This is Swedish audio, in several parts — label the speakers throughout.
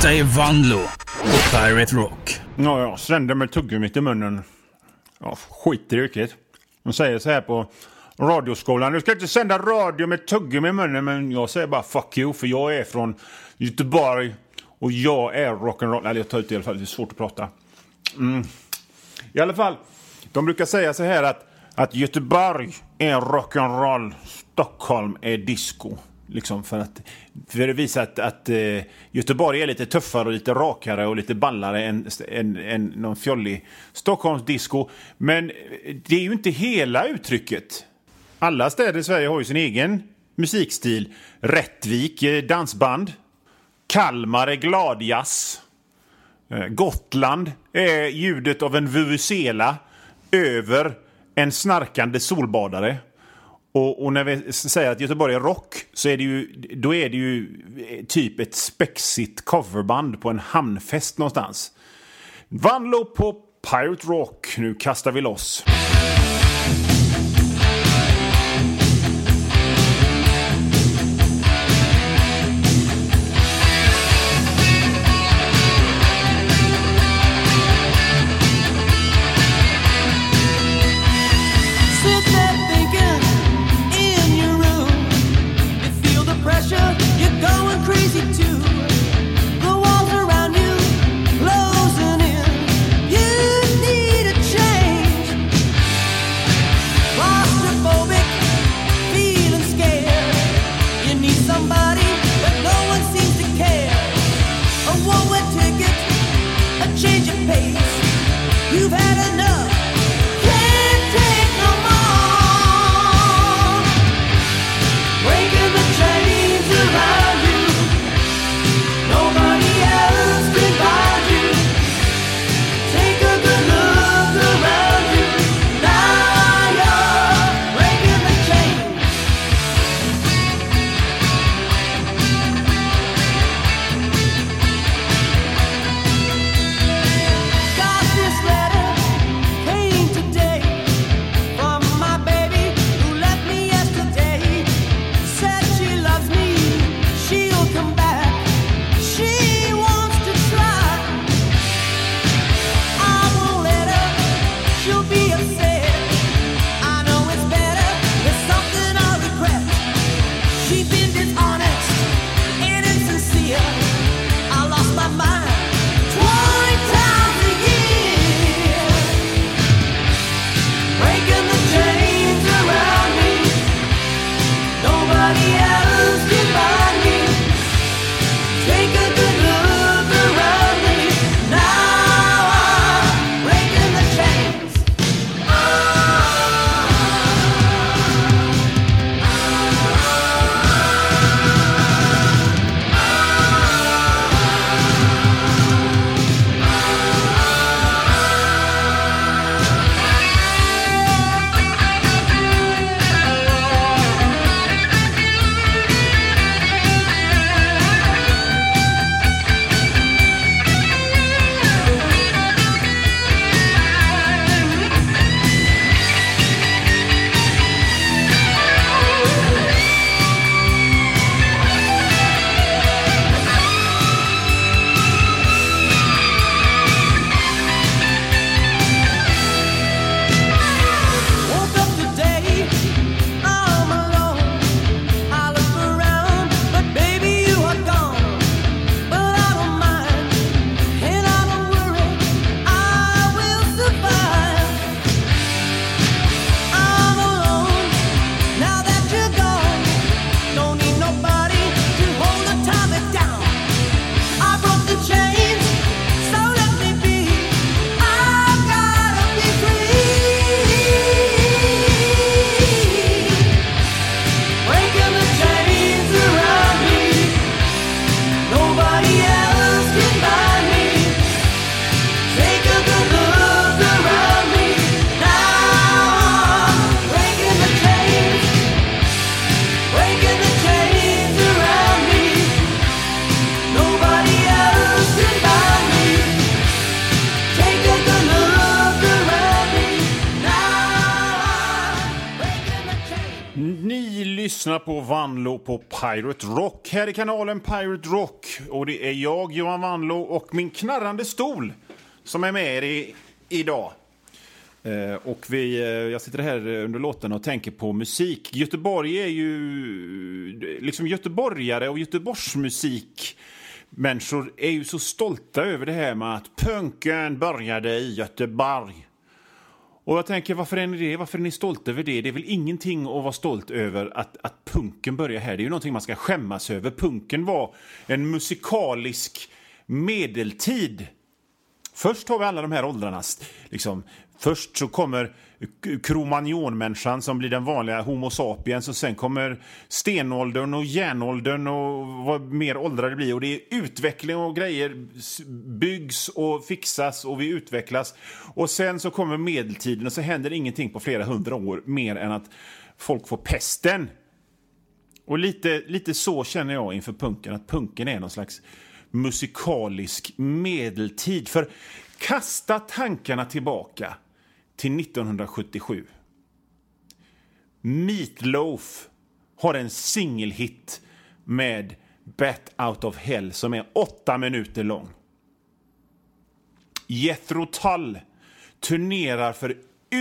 Speaker 1: Detta är Vanlo på Pirate Rock.
Speaker 2: Ja, jag slängde med tuggummi i munnen. Ja, skit i riktigt. De säger så här på radioskolan: du ska inte sända radio med tuggummi i munnen. Men jag säger bara fuck you, för jag är från Göteborg och jag är rock'n'roll. Eller jag tar ut det i alla fall, det är svårt att prata. I alla fall, de brukar säga så här att Göteborg är rock'n'roll, Stockholm är disco. Liksom för att visa att Göteborg är lite tuffare och lite rakare och lite ballare än någon fjollig Stockholms disco. Men det är ju inte hela uttrycket. Alla städer i Sverige har ju sin egen musikstil. Rättvik är dansband. Kalmar är gladjazz. Gotland är ljudet av en vuvuzela över en snarkande solbadare. Och när vi säger att Göteborg är rock, så är det ju typ ett spexigt coverband på en hamnfest någonstans. Vanlo på Pirate Rock. Nu kastar vi loss. Ni lyssnar på Vanlo på Pirate Rock. Här i kanalen Pirate Rock. Och det är jag, Johan Vanlo, och min knarrande stol som är med er idag. Och jag sitter här under låten och tänker på musik. Göteborg är ju... Liksom göteborgare och Göteborgsmusik... Människor är ju så stolta över det här med att punken började i Göteborg. Och jag tänker, varför är ni det? Varför är ni stolta över det? Det är väl ingenting att vara stolt över att punken börjar här. Det är ju någonting man ska skämmas över. Punken var en musikalisk medeltid. Först har vi alla de här åldrarna. Liksom. Först så kommer Cro-Magnon-människan som blir den vanliga Homo sapiens. Och sen kommer stenåldern och järnåldern och vad mer åldrar det blir. Och det är utveckling och grejer byggs och fixas och vi utvecklas. Och sen så kommer medeltiden och så händer ingenting på flera hundra år. Mer än att folk får pesten. Och lite så känner jag inför punken. Att punken är någon slags musikalisk medeltid. För kasta tankarna tillbaka till 1977. Meatloaf har en singelhit med Bat Out of Hell som är 8 minuter lång. Jethro Tull turnerar för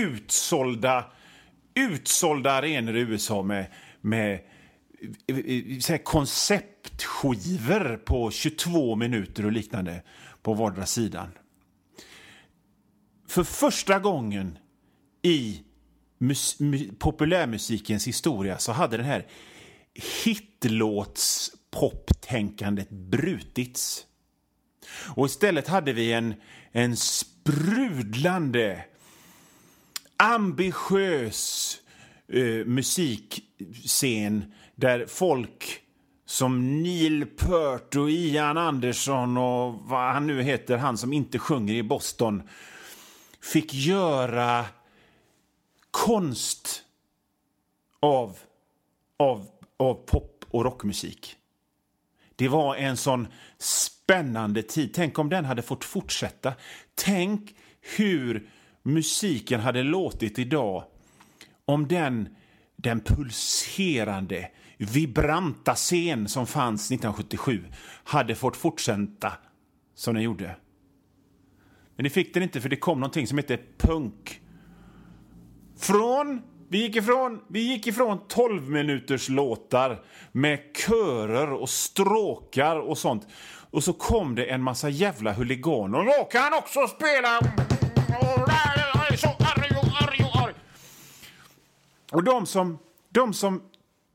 Speaker 2: utsålda arenor i USA med så här konceptskivor på 22 minuter och liknande på vardera sidan. För första gången i populärmusikens historia så hade den här hitlåts-poptänkandet brutits. Och istället hade vi en sprudlande, ambitiös musikscen där folk som Neil Peart och Ian Anderson och vad han nu heter, han som inte sjunger i Boston, fick göra konst av pop- och rockmusik. Det var en sån spännande tid. Tänk om den hade fått fortsätta. Tänk hur musiken hade låtit idag om den pulserande, vibranta scen som fanns 1977 hade fått fortsätta som den gjorde. Men det fick den inte, för det kom någonting som heter punk. Vi gick ifrån 12 minuters låtar med körer och stråkar och sånt. Och så kom det en massa jävla huliganer. Och då kan också spela. Och de som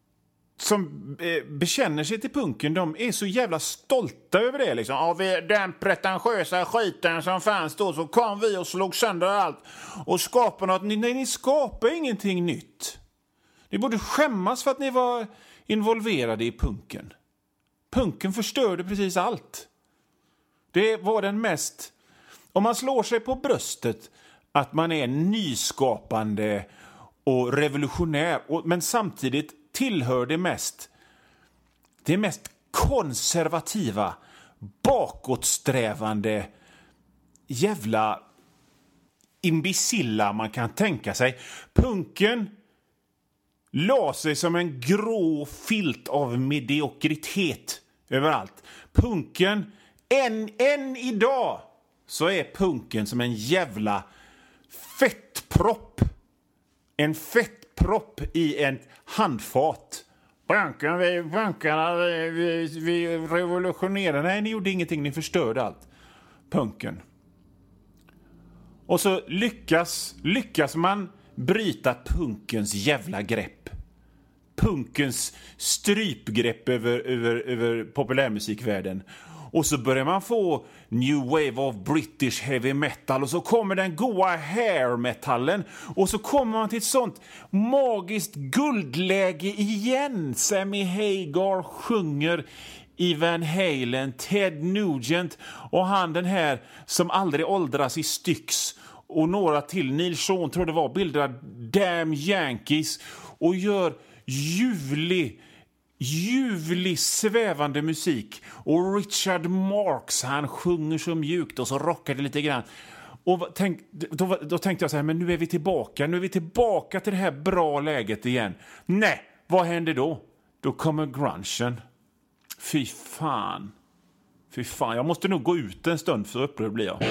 Speaker 2: bekänner sig till punken, de är så jävla stolta över det liksom. Av den pretentiösa skiten som fanns då så kom vi och slog sönder allt och skapade något. Nej, ni skapar ingenting nytt. Ni borde skämmas för att ni var involverade i punken. Punken förstörde precis allt. Det var den mest... Om man slår sig på bröstet att man är nyskapande och revolutionär, men samtidigt tillhör det mest konservativa, bakåtsträvande jävla imbecilla man kan tänka sig. Punken la sig som en grå filt av mediokritet överallt. Punken, än idag så är punken som en jävla fettpropp. En fettpropp i en handfat. Vi revolutionerade. Nej, ni gjorde ingenting. Ni förstörde allt. Punken. Och så lyckas man bryta punkens jävla grepp. Punkens strypgrepp över populärmusikvärlden. Och så börjar man få new wave of British heavy metal. Och så kommer den goa hair metallen. Och så kommer man till ett sånt magiskt guldläge igen. Sammy Hagar sjunger i Van Halen. Ted Nugent och han den här som aldrig åldras i Styx. Och några till. Neil Sean tror det var, bildar Damn Yankees. Och gör ljuvlig svävande musik. Och Richard Marx, han sjunger så mjukt och så rockar det lite grann. Och då tänkte jag så här, men nu är vi tillbaka. Nu är vi tillbaka till det här bra läget igen. Nej, vad händer då? Då kommer grungen. Fy fan. Jag måste nog gå ut en stund, för upprörd blir jag.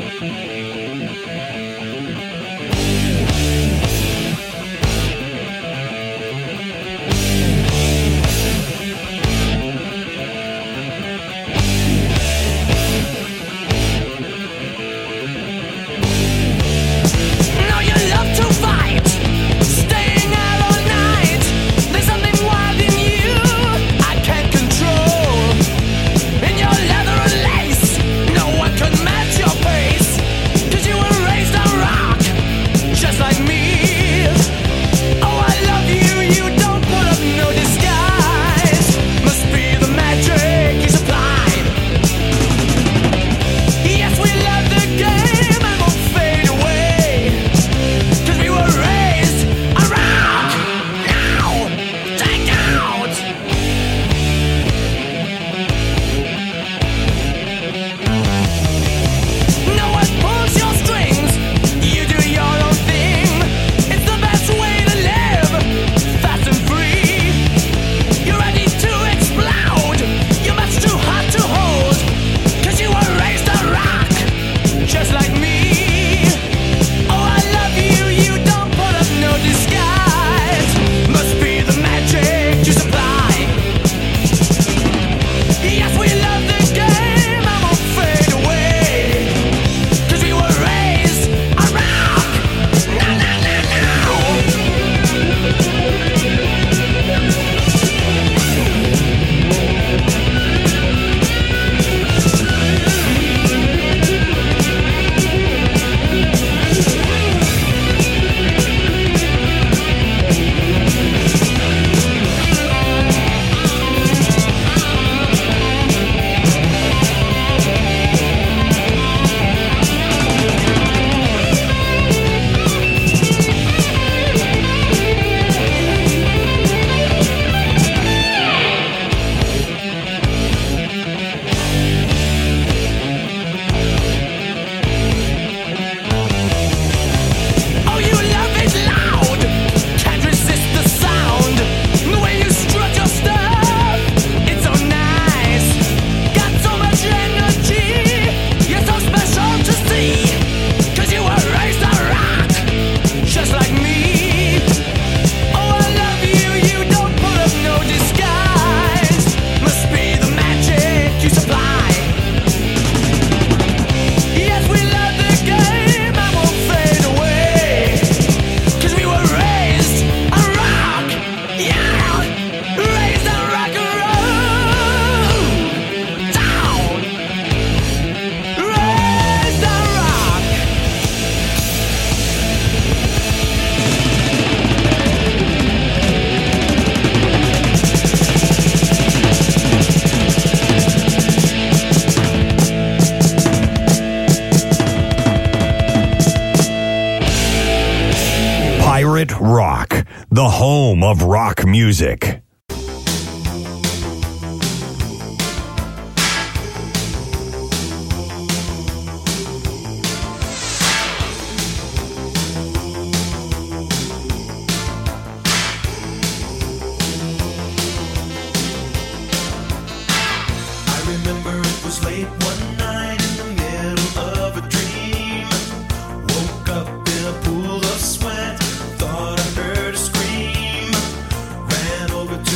Speaker 3: Pirate Rock, the home of rock music.
Speaker 4: Over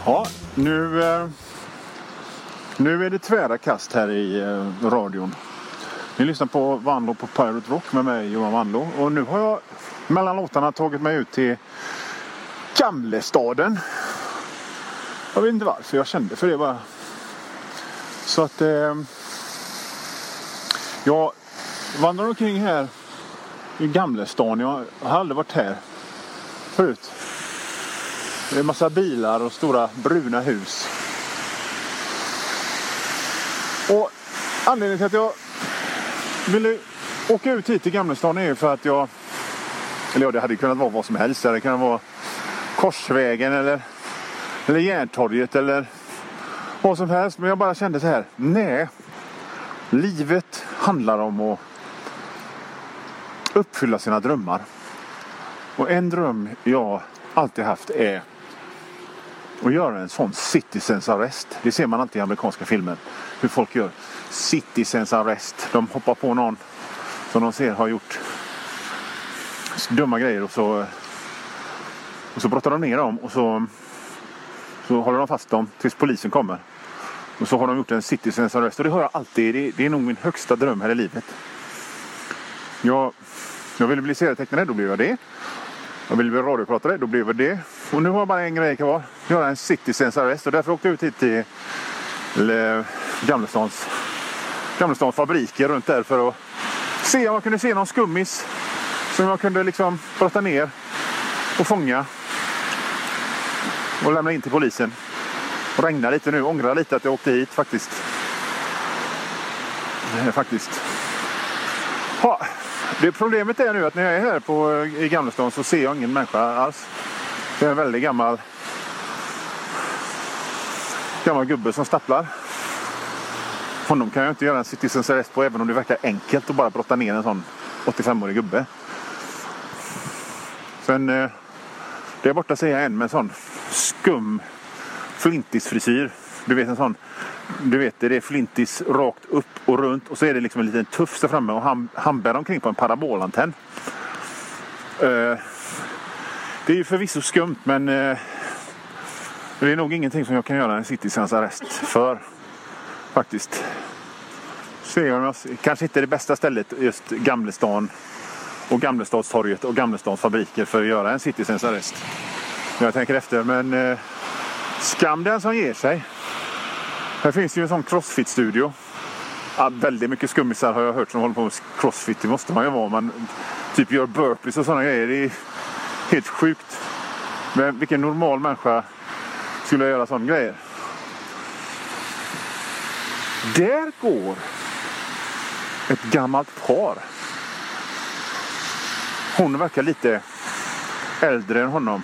Speaker 2: Ja, nu är det tvära kast här i radion. Ni lyssnar på Vanlo på Pirate Rock med mig, Johan Vanlo. Och nu har jag mellan låtarna tagit mig ut till Gamlestaden. Jag vet inte varför jag kände för det bara. Så att jag vandrar omkring här i Gamlestan. Jag har aldrig varit här förut. Det är en massa bilar och stora bruna hus. Och anledningen till att jag ville åka ut hit till Gamlestan är ju för att det hade kunnat vara vad som helst. Det kan vara Korsvägen eller Järntorget eller vad som helst. Men jag bara kände så här, nej. Livet handlar om att uppfylla sina drömmar. Och en dröm jag alltid haft är att göra en sån citizens arrest. Det ser man alltid i amerikanska filmer. Hur folk gör citizens arrest. De hoppar på någon som de ser har gjort dumma grejer och så brottar de ner dem och så håller de fast dem tills polisen kommer. Och så har de gjort en citizens arrest. Och det har jag alltid. Det är nog min högsta dröm här i livet. Jag ville bli serietecknare, då blev jag det. Jag ville bli radiopratare, då blev jag det. Och nu har jag bara en grej kvar. Göra en citizens arrest. Och därför åkte jag ut hit till Gamlestans fabriker runt där för att se om jag kunde se någon skummis som jag kunde liksom brotta ner och fånga och lämna in till polisen. Och regna lite nu, ångrar lite att jag åkte hit faktiskt. Ja, det problemet är nu att när jag är här i Gamlestan så ser jag ingen människa alls. Det är en väldigt gammal gubbe som stapplar. Honom kan jag inte göra en citizens arrest på, även om det verkar enkelt att bara brotta ner en sån 85-årig gubbe. Sen det är borta ser jag en med en sån skum flintisfrisyr. Du vet det är flintis rakt upp och runt och så är det liksom en liten tuff där framme och han bär omkring på en parabolantenn. Det är ju förvisso skumt, men det är nog ingenting som jag kan göra en citizens arrest för faktiskt. Kanske inte det bästa stället just Gamlestan och Gamlestadstorget och Gamlestans fabriker för att göra en citizens arrest. Jag tänker efter, men skam den som ger sig. Här finns ju en sån crossfit-studio. Ja, väldigt mycket skummisar har jag hört som håller på med crossfit. Det måste man ju vara. Man typ gör burpees och sådana grejer. Det är helt sjukt. Men vilken normal människa skulle göra sådana grejer? Där går ett gammalt par. Hon verkar lite äldre än honom.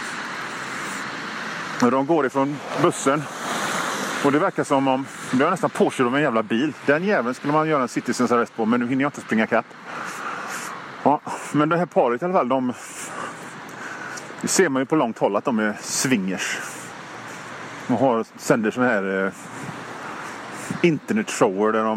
Speaker 2: De går ifrån bussen. Och det verkar som om det är nästan påkörd av en jävla bil. Den jäveln skulle man göra en citizens arrest på, men nu hinner jag inte springa kapp. Ja, men det här paret i alla fall, det ser man ju på långt håll att de är swingers. De sänder såna här internetshower där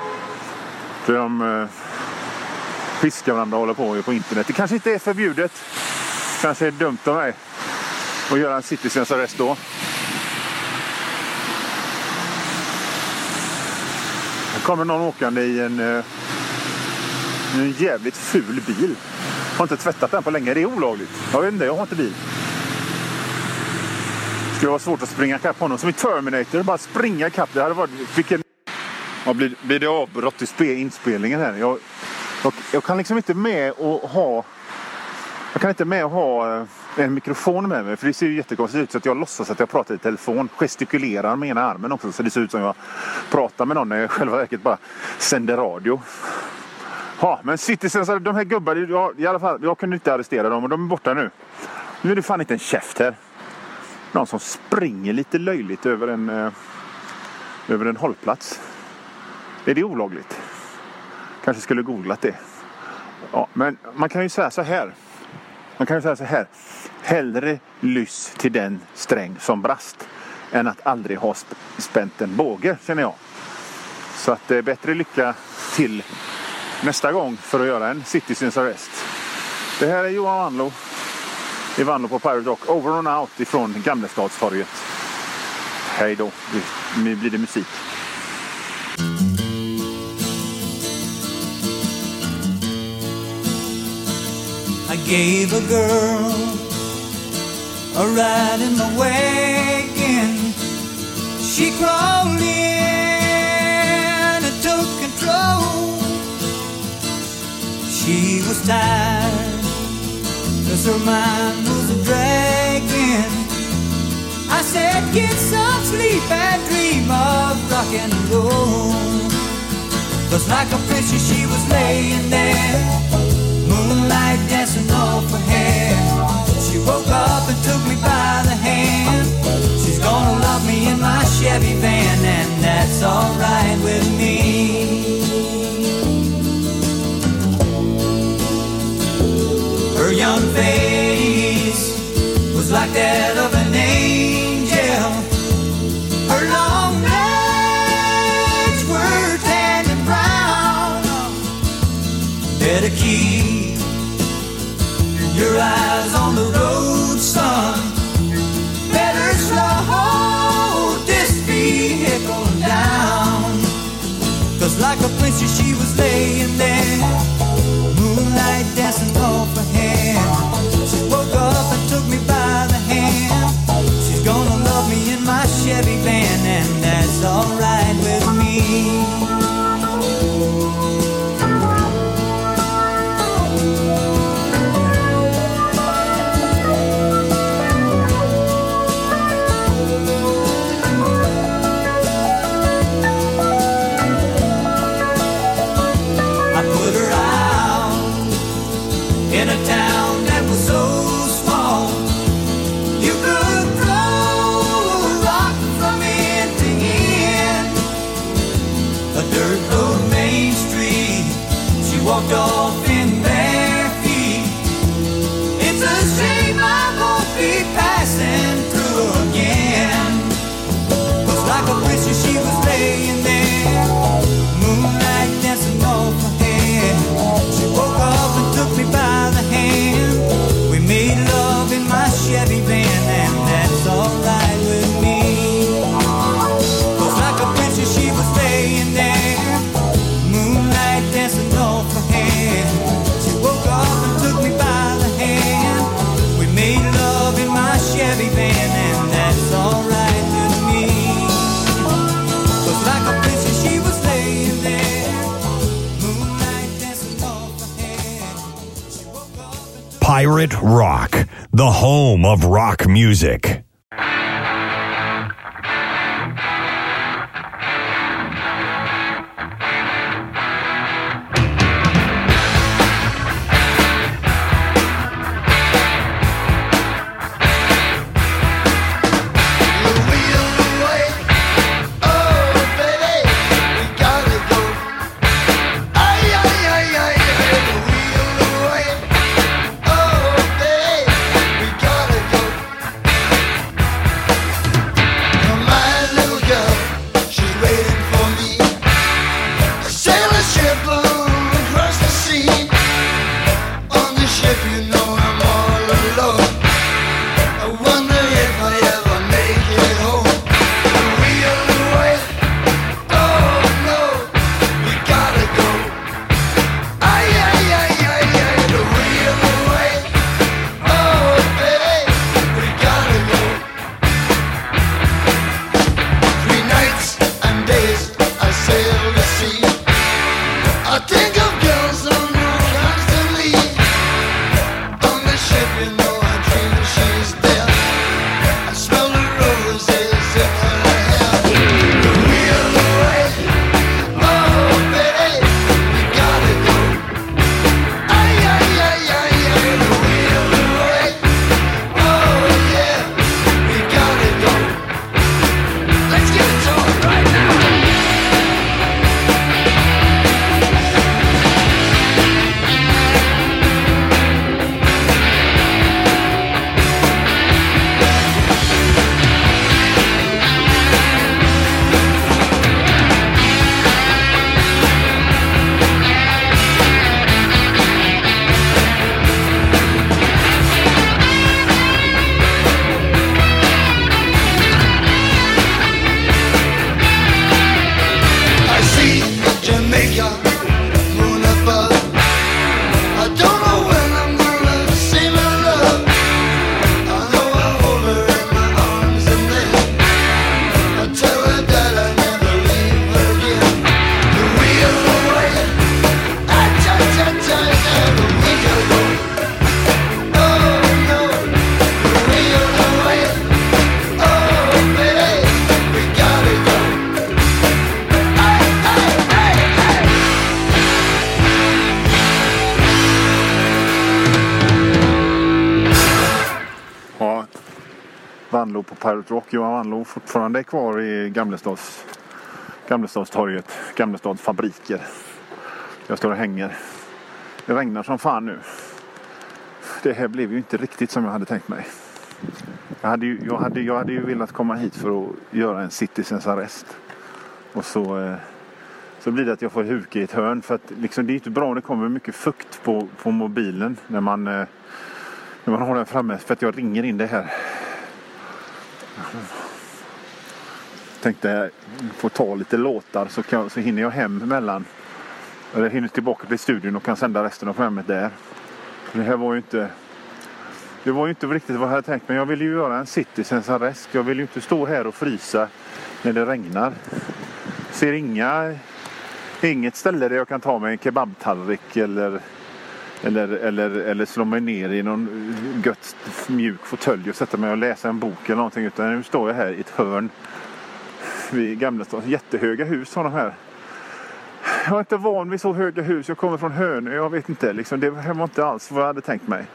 Speaker 2: de piskar varandra och håller på internet. Det kanske inte är förbjudet. Kanske är det dumt av mig att göra en citizens arrest då. Det kommer någon åkande i en jävligt ful bil. Jag har inte tvättat den på länge. Det är olagligt. Jag vet inte, jag har inte bil. Det skulle vara svårt att springa kapp honom. Som i Terminator, bara springa kapp. Det hade varit Ja, blir det avbrott i inspelningen här? Jag kan liksom inte med och ha... Jag kan inte med och ha en mikrofon med mig. För det ser ju jättekonstigt ut. Så att jag låtsas att jag pratar i telefon. Gestikulerar med ena armen också. Så det ser ut som jag pratar med någon när jag själva verket bara sänder radio. Ja, men Citizens, de här gubbarna, i alla fall, jag kunde inte arrestera dem. Och de är borta nu. Nu är det fan inte en käft här. Någon som springer lite löjligt över en hållplats. Är det olagligt? Kanske skulle googlat det. Ja, men man kan ju säga så här. Hellre lyss till den sträng som brast än att aldrig ha spänt en båge, känner jag. Så att det är bättre lycka till nästa gång för att göra en citizens arrest. Det här är Johan Vanlo i Vanlo på Pirate Rock. Over and out ifrån Gamlestadstorget. Hej då. Nu blir det musik.
Speaker 4: I gave a girl a ride in the wagon. She crawled in and took control. She was tired, 'cause her mind was a dragging. I said, get some sleep and dream of rock and roll. 'Cause like a princess she was laying there, moonlight dancing off her hair. She woke up and took me by the hand. She's gonna love me in my Chevy van, and that's alright with me. Her young face was like that of an angel. Her long legs were tan and brown. Better keep your eyes on the road, son. Better slow this vehicle down. 'Cause like a princess she was laying there, moonlight dancing off her hair. She woke up and took me by the hand. She's gonna love me in my Chevy van, and that's alright with me. In a town that was so small, you could throw a rock from end to end. A dirt road main street, she walked off in bare feet. It's a shame I won't be passing through again. 'Cause like a princess she was laying there, moonlight dancing off her head. She woke up and took me by the hand. We made love in my Chevy van, and that's alright with me. 'Cause like a princess she was laying there, moonlight dancing off her head. She woke up and took me by the hand. We made love in my Chevy van, and that's alright with me. 'Cause like a princess she was laying there, moonlight dancing off her head. She woke up and
Speaker 3: Pirate Rock, the home of rock music.
Speaker 2: Vanlo på Pirate Rock. Johan Vanlo fortfarande är kvar i Gamlestadstorget, Gamlestads fabriker. Jag står och hänger. Det regnar som fan nu. Det här blev ju inte riktigt som jag hade tänkt mig. Jag hade ju velat komma hit för att göra en citizens arrest. Och så blir det att jag får huka i ett hörn. För att liksom, det är inte bra om det kommer mycket fukt på mobilen när man har den framme. För att jag ringer in det här. Tänkte jag få ta lite låtar så hinner jag hem emellan. Eller hinner tillbaka till studion och kan sända resten av programmet där. Det här var ju inte... Det var ju inte riktigt vad jag hade tänkt. Men jag ville ju göra en citizens arrest. Jag vill ju inte stå här och frysa när det regnar. Ser inget ställe där jag kan ta mig en kebabtallrik eller slå mig ner i någon gött mjuk fåtölj och sätta mig och läsa en bok eller någonting. Utan nu står jag här i ett hörn vid Gamlestaden. Jättehöga hus har de här. Jag är inte van vid så höga hus. Jag kommer från Hönö. Jag vet inte. Liksom, det var inte alls vad jag hade tänkt mig.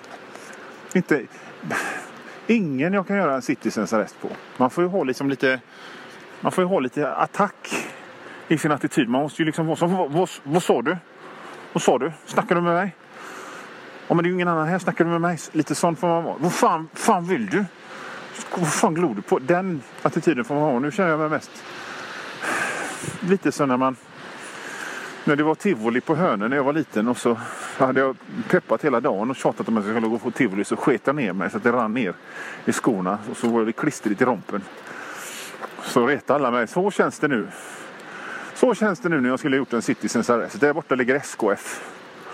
Speaker 2: Ingen jag kan göra en citizens arrest på. Man får ju ha liksom lite attack i sin attityd. Man måste ju liksom vara som, vad sa du? Vad sa du? Snackar du med mig? Ja, men det är ju ingen annan här. Snackar du med mig? Lite sån får man vara. Vad fan vill du? Vad fan glor du på? Den attityden får man ha. Nu känner jag mig mest lite så när det var tivoli på Hönö när jag var liten, och så hade jag peppat hela dagen och tjatat om att jag skulle gå på tivoli, så sket jag ner mig så att det rann ner i skorna och så var det klistrigt i rompen. Så retade alla mig. Så känns det nu när jag skulle ha gjort en citizens arrest. Där borta ligger SKF.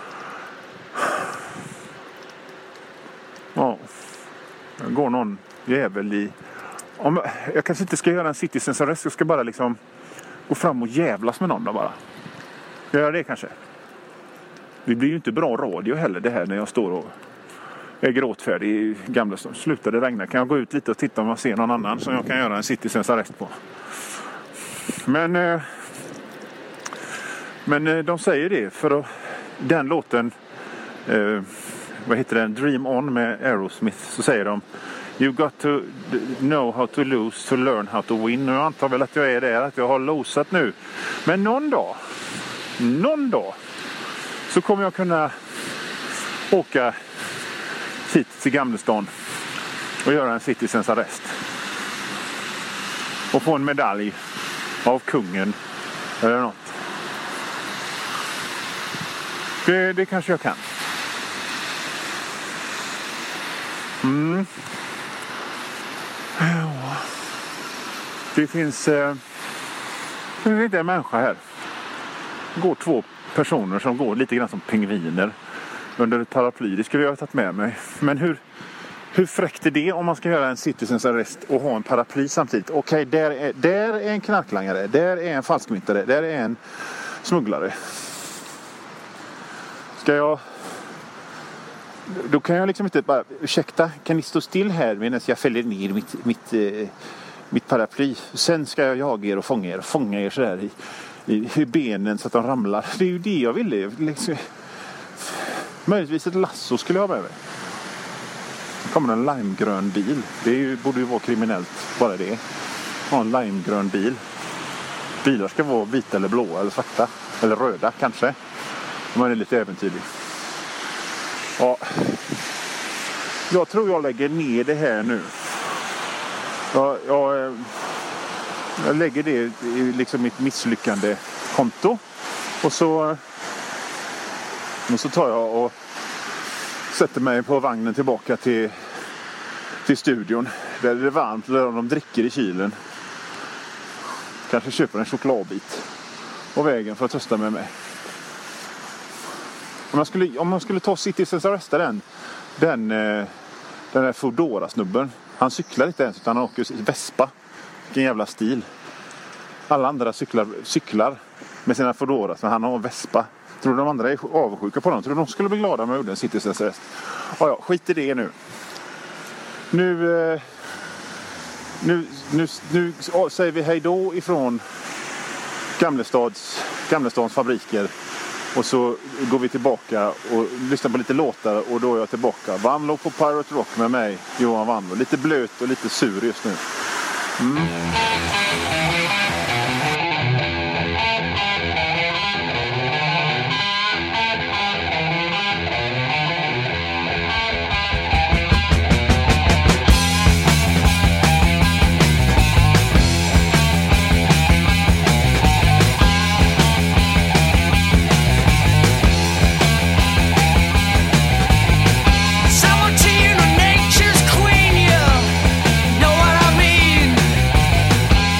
Speaker 2: Ja. Jag går någon jävel i... Jag kanske inte ska göra en citizens arrest. Jag ska bara liksom gå fram och jävlas med någon då bara. Jag gör det kanske. Det blir ju inte bra radio heller det här när jag står och är gråtfärdig i Gamlestaden. Slutar det regna kan jag gå ut lite och titta om jag ser någon annan som jag kan göra en citizens arrest på. Men de säger det för att den låten vad heter den? Dream On med Aerosmith, så säger de You got to know how to lose to learn how to win. Och jag antar väl att jag är där, att jag har losat nu. Men någon dag så kommer jag kunna åka hit till Gamlestan och göra en citizens arrest. Och få en medalj av kungen eller något. Det kanske jag kan. Ja. Det finns inte en människa här. Det går 2 personer som går lite grann som pingviner under ett paraply. Det skulle jag ha tagit med mig. Men hur fräckt är det om man ska göra en citizens arrest och ha en paraply samtidigt? Okej, där är en knarklangare, där är en falskmyntare, där är en smugglare. Då kan jag liksom inte bara, ursäkta, kan ni stå still här medan jag fäller ner mitt paraply? Sen ska jag jaga er och fånga er så här i benen så att de ramlar. Det är ju det jag ville. Liksom. Möjligtvis ett lasso skulle jag ha med mig. Det kommer en limegrön bil. Det borde ju vara kriminellt, bara det. Ha en limegrön bil. Bilar ska vara vita eller blåa eller svarta. Eller röda kanske. Om man är lite äventyrlig. Ja. Jag tror jag lägger ner det här nu. Jag lägger det i liksom mitt misslyckande konto. Och så tar jag och sätter mig på vagnen tillbaka till studion. Där det är varmt, där de dricker i kylen. Kanske köper en chokladbit på vägen för att trösta med mig. Om man skulle ta Citizens Arresta den där Foodora-snubben. Han cyklar inte ens utan han åker Vespa. Vilken jävla stil. Alla andra cyklar med sina Foodora, så han har Vespa. Tror de andra är avundsjuka på dem? Tror de skulle bli glada om jag gjorde en Citizens Arrest? Ja, skit i det nu. Nu säger vi hej då ifrån Gamlestadens fabriker Och så går vi tillbaka och lyssnar på lite låtar och då är jag tillbaka. Vanlo på Pirate Rock med mig, Johan Vanlo. Lite blöt och lite sur just nu.
Speaker 5: Nature's queen, you know what I mean.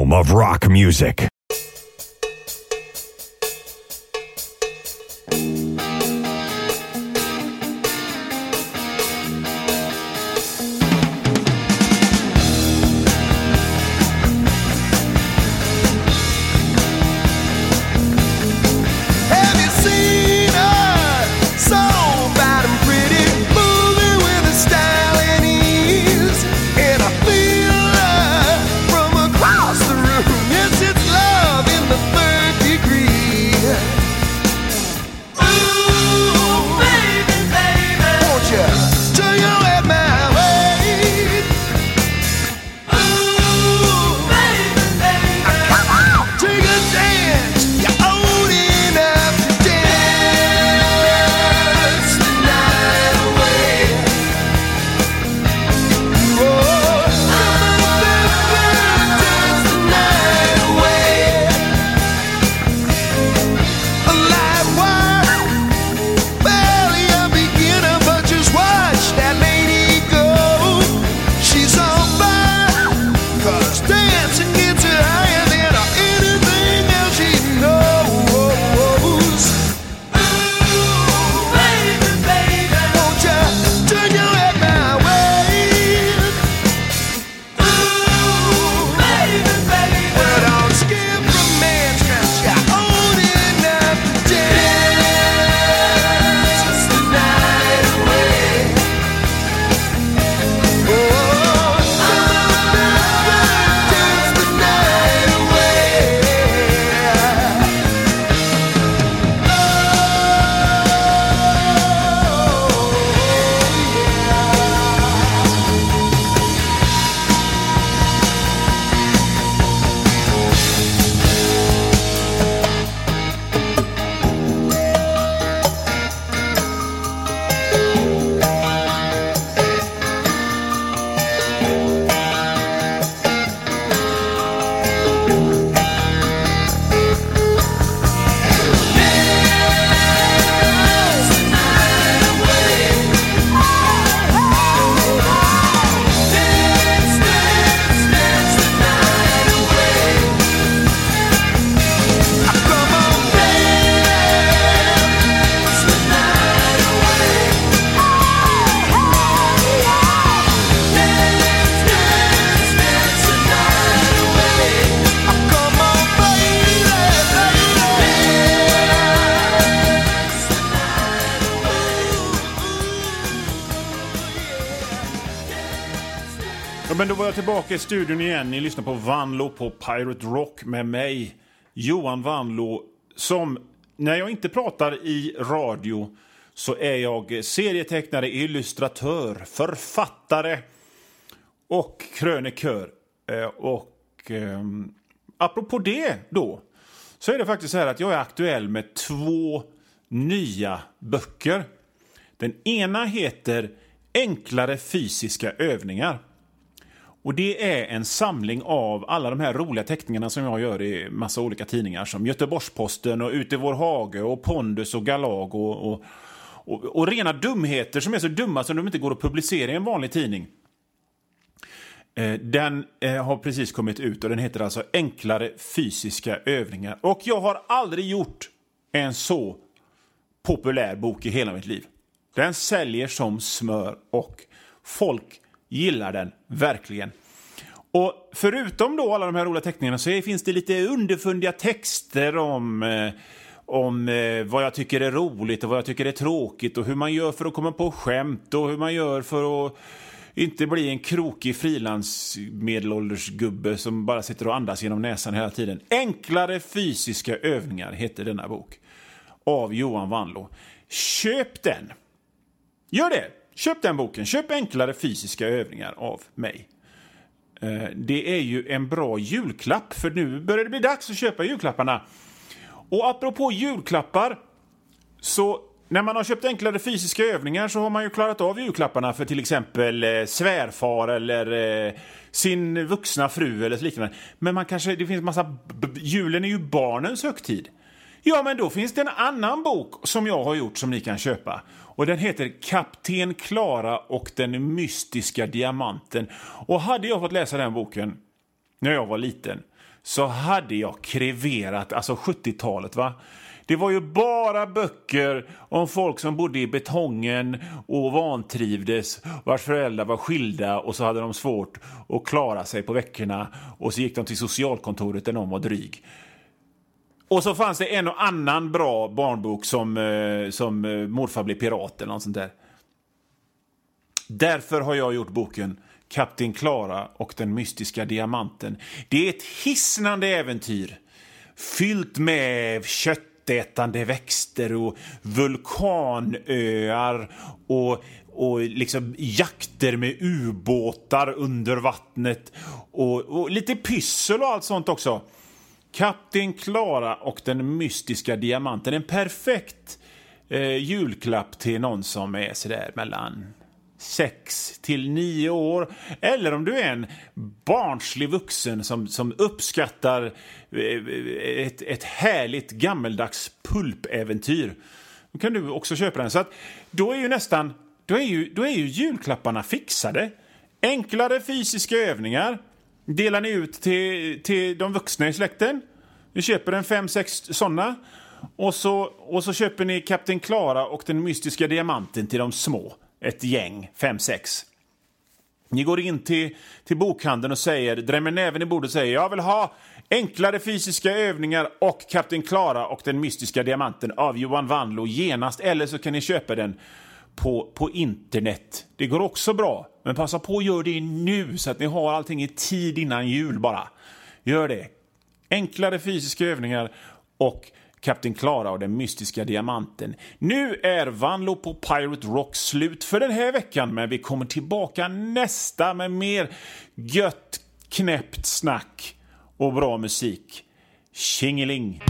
Speaker 3: home of rock music.
Speaker 2: Men då var jag tillbaka i studion igen. Ni lyssnar på Vanlo på Pirate Rock med mig, Johan Vanlo, som när jag inte pratar i radio så är jag serietecknare, illustratör, författare och krönikör. Apropå det då så är det faktiskt så här att jag är aktuell med 2 nya böcker. Den ena heter Enklare fysiska övningar. Och det är en samling av alla de här roliga teckningarna som jag gör i massa olika tidningar som Göteborgsposten och Ute i vår hage och Pondus och Galag och rena dumheter som är så dumma som de inte går att publicera i en vanlig tidning. Den har precis kommit ut och den heter alltså Enklare fysiska övningar. Och jag har aldrig gjort en så populär bok i hela mitt liv. Den säljer som smör och folk gillar den verkligen. Och förutom då alla de här roliga teckningarna så finns det lite underfundiga texter om vad jag tycker är roligt och vad jag tycker är tråkigt och hur man gör för att komma på skämt och hur man gör för att inte bli en krokig frilansmedelåldersgubbe som bara sitter och andas genom näsan hela tiden. Enklare fysiska övningar heter denna bok av Johan Vanlo. Köp den. Gör det. Köp den boken. Köp Enklare fysiska övningar av mig. Det är ju en bra julklapp för nu börjar det bli dags att köpa julklapparna. Och apropå julklappar så när man har köpt enklare fysiska övningar så har man ju klarat av julklapparna för till exempel svärfar eller sin vuxna fru eller liknande. Men man kanske, det finns massa, julen är ju barnens högtid. Ja, men då finns det en annan bok som jag har gjort som ni kan köpa. Och den heter Kapten Klara och den mystiska diamanten. Och hade jag fått läsa den boken när jag var liten, så hade jag kreverat, alltså 70-talet va. Det var ju bara böcker om folk som bodde i betongen och vantrivdes, vars föräldrar var skilda och så hade de svårt att klara sig på veckorna och så gick de till socialkontoret där någon var dryg. Och så fanns det en och annan bra barnbok som Morfar blir pirat eller något sånt där. Därför har jag gjort boken Kapten Klara och den mystiska diamanten. Det är ett hisnande äventyr fyllt med köttätande växter och vulkanöar och liksom jakter med ubåtar under vattnet och lite pyssel och allt sånt också. Kapten Klara och den mystiska diamanten. En perfekt julklapp till någon som är sådär mellan 6 till 9 år. Eller om du är en barnslig vuxen som uppskattar ett härligt gammeldags pulpäventyr. Då kan du också köpa den. Så att då är ju julklapparna fixade. Enklare fysiska övningar delar ni ut till de vuxna i släkten. Ni köper en 5-6 sådana. Och så köper ni Kapten Klara och den mystiska diamanten till de små. Ett gäng, 5-6. Ni går in till bokhandeln och drämmer näven i bordet och säger jag vill ha enklare fysiska övningar och Kapten Klara och den mystiska diamanten av Johan Vanlo genast. Eller så kan ni köpa den på internet. Det går också bra. Men passa på att göra det nu så att ni har allting i tid innan jul bara. Gör det. Enklare fysiska övningar och Kapten Klara och den mystiska diamanten. Nu är Vanlo på Pirate Rock slut för den här veckan, men vi kommer tillbaka nästa med mer gött, knäppt snack och bra musik. Tjingeling!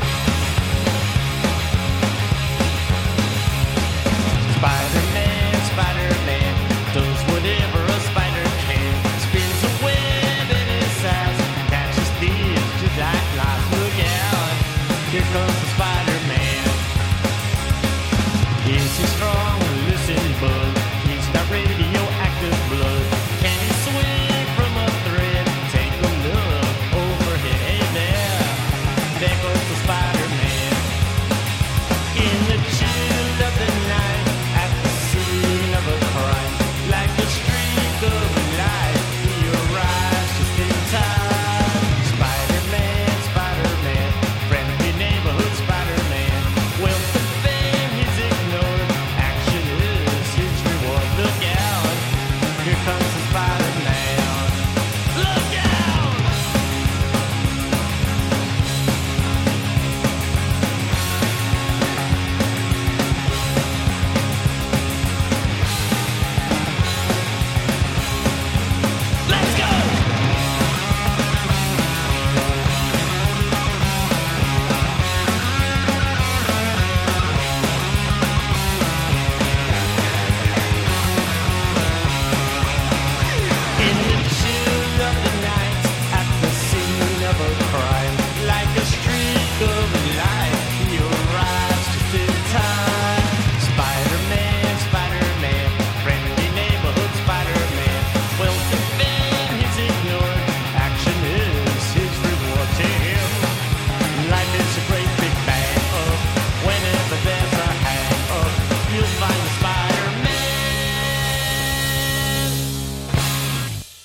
Speaker 5: Spider-Man, Spider-Man does whatever a spider can. Spins a web in his ass, catches thieves, just like lies. Look out, here comes the spider.